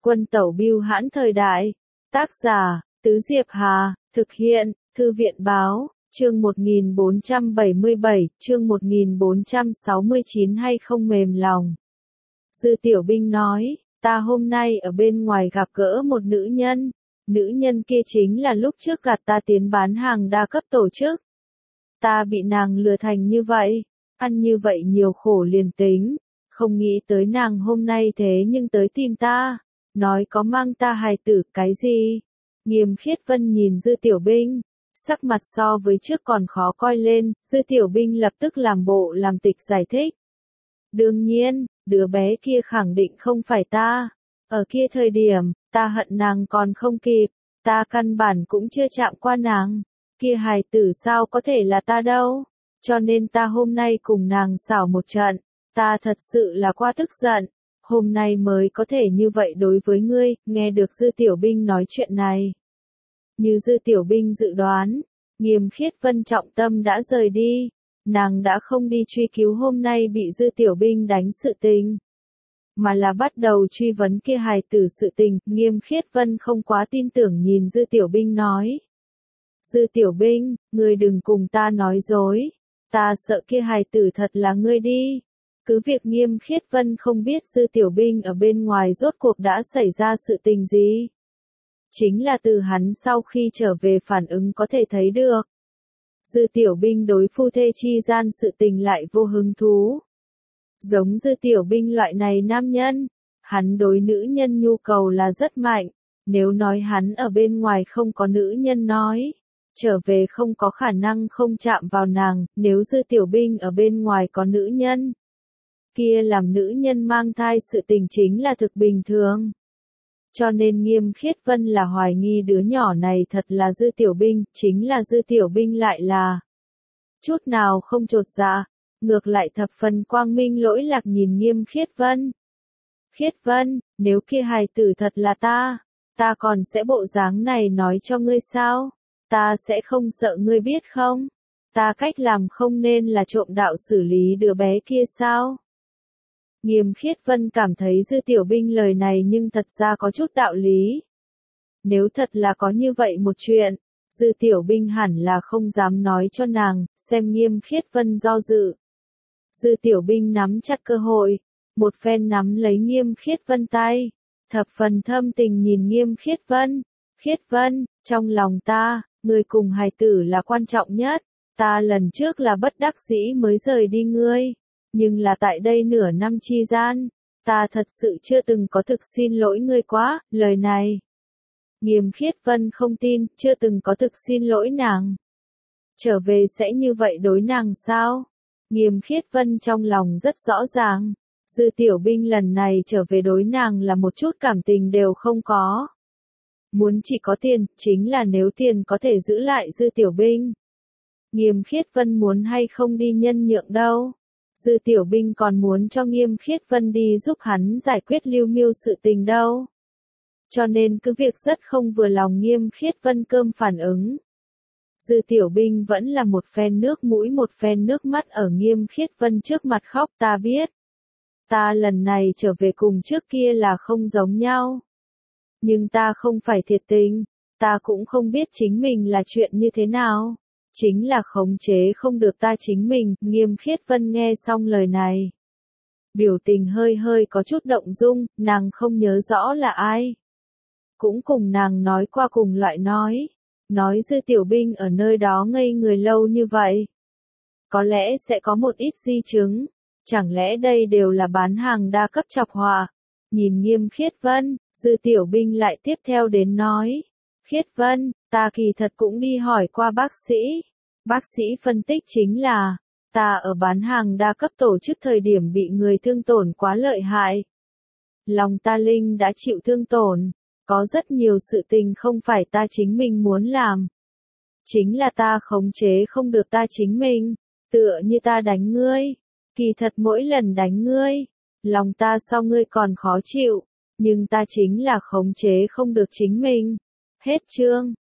Quân tẩu bưu hãn thời đại. Tác giả, Tứ Diệp Hà, thực hiện, Thư viện báo, chương 1477, chương 1469 hay không mềm lòng. Dư Tiểu Binh nói, ta hôm nay ở bên ngoài gặp gỡ một nữ nhân kia chính là lúc trước gạt ta tiến bán hàng đa cấp tổ chức. Ta bị nàng lừa thành như vậy, ăn như vậy nhiều khổ liền tính, không nghĩ tới nàng hôm nay thế nhưng tới tìm ta, nói có mang ta hài tử cái gì. Nghiêm Khiết Vân nhìn Dư Tiểu Binh, sắc mặt so với trước còn khó coi lên, Dư Tiểu Binh lập tức làm bộ làm tịch giải thích. Đương nhiên, đứa bé kia khẳng định không phải ta, ở kia thời điểm, ta hận nàng còn không kịp, ta căn bản cũng chưa chạm qua nàng, kia hài tử sao có thể là ta đâu, cho nên ta hôm nay cùng nàng xảo một trận, ta thật sự là quá tức giận, hôm nay mới có thể như vậy đối với ngươi. Nghe được Dư Tiểu Binh nói chuyện này. Như Dư Tiểu Binh dự đoán, Nghiêm Khiết Vân trọng tâm đã rời đi, nàng đã không đi truy cứu hôm nay bị Dư Tiểu Binh đánh sự tình, mà là bắt đầu truy vấn kia hài tử sự tình. Nghiêm Khiết Vân không quá tin tưởng nhìn Dư Tiểu Binh nói. Dư Tiểu Binh, ngươi đừng cùng ta nói dối, ta sợ kia hài tử thật là ngươi đi. Cứ việc Nghiêm Khiết Vân không biết Dư Tiểu Binh ở bên ngoài rốt cuộc đã xảy ra sự tình gì. Chính là từ hắn sau khi trở về phản ứng có thể thấy được. Dư Tiểu Binh đối phu thê chi gian sự tình lại vô hứng thú. Giống Dư Tiểu Binh loại này nam nhân, hắn đối nữ nhân nhu cầu là rất mạnh, nếu nói hắn ở bên ngoài không có nữ nhân nói, trở về không có khả năng không chạm vào nàng. Nếu Dư Tiểu Binh ở bên ngoài có nữ nhân, kia làm nữ nhân mang thai sự tình chính là thực bình thường. Cho nên Nghiêm Khiết Vân là hoài nghi đứa nhỏ này thật là Dư Tiểu Binh, chính là Dư Tiểu Binh lại là chút nào không chột dạ, ngược lại thập phần quang minh lỗi lạc nhìn Nghiêm Khiết Vân. Khiết Vân, nếu kia hài tử thật là ta còn sẽ bộ dáng này nói cho ngươi sao? Ta sẽ không sợ ngươi biết không? Ta cách làm không nên là trộm đạo xử lý đứa bé kia sao? Nghiêm Khiết Vân cảm thấy Dư Tiểu Binh lời này nhưng thật ra có chút đạo lý. Nếu thật là có như vậy một chuyện, Dư Tiểu Binh hẳn là không dám nói cho nàng. Xem Nghiêm Khiết Vân do dự, Dư Tiểu Binh nắm chặt cơ hội, một phen nắm lấy Nghiêm Khiết Vân tay, thập phần thâm tình nhìn Nghiêm Khiết Vân. Khiết Vân, trong lòng ta, ngươi cùng hài tử là quan trọng nhất, ta lần trước là bất đắc dĩ mới rời đi ngươi. Nhưng là tại đây nửa năm chi gian, ta thật sự chưa từng có thực xin lỗi ngươi quá. Lời này, Nghiêm Khiết Vân không tin, chưa từng có thực xin lỗi nàng. Trở về sẽ như vậy đối nàng sao? Nghiêm Khiết Vân trong lòng rất rõ ràng, Dư Tiểu Binh lần này trở về đối nàng là một chút cảm tình đều không có. Muốn chỉ có tiền, chính là nếu tiền có thể giữ lại Dư Tiểu Binh, Nghiêm Khiết Vân muốn hay không đi nhân nhượng đâu. Dư Tiểu Binh còn muốn cho Nghiêm Khiết Vân đi giúp hắn giải quyết Lưu Miêu sự tình đâu. Cho nên cứ việc rất không vừa lòng Nghiêm Khiết Vân cơm phản ứng. Dư Tiểu Binh vẫn là một phen nước mũi một phen nước mắt ở Nghiêm Khiết Vân trước mặt khóc. Ta biết, ta lần này trở về cùng trước kia là không giống nhau. Nhưng ta không phải thiệt tình, ta cũng không biết chính mình là chuyện như thế nào. Chính là khống chế không được ta chính mình. Nghiêm Khiết Vân nghe xong lời này, biểu tình hơi hơi có chút động dung, nàng không nhớ rõ là ai. Cũng cùng nàng nói qua cùng loại nói Dư Tiểu Binh ở nơi đó ngây người lâu như vậy. Có lẽ sẽ có một ít di chứng, chẳng lẽ đây đều là bán hàng đa cấp chọc họa. Nhìn Nghiêm Khiết Vân, Dư Tiểu Binh lại tiếp theo đến nói. Khiết Vân, ta kỳ thật cũng đi hỏi qua bác sĩ. Bác sĩ phân tích chính là, ta ở bán hàng đa cấp tổ chức thời điểm bị người thương tổn quá lợi hại. Lòng ta linh đã chịu thương tổn, có rất nhiều sự tình không phải ta chính mình muốn làm. Chính là ta khống chế không được ta chính mình, tựa như ta đánh ngươi. Kỳ thật mỗi lần đánh ngươi, lòng ta so ngươi còn khó chịu, nhưng ta chính là khống chế không được chính mình. Hết chương.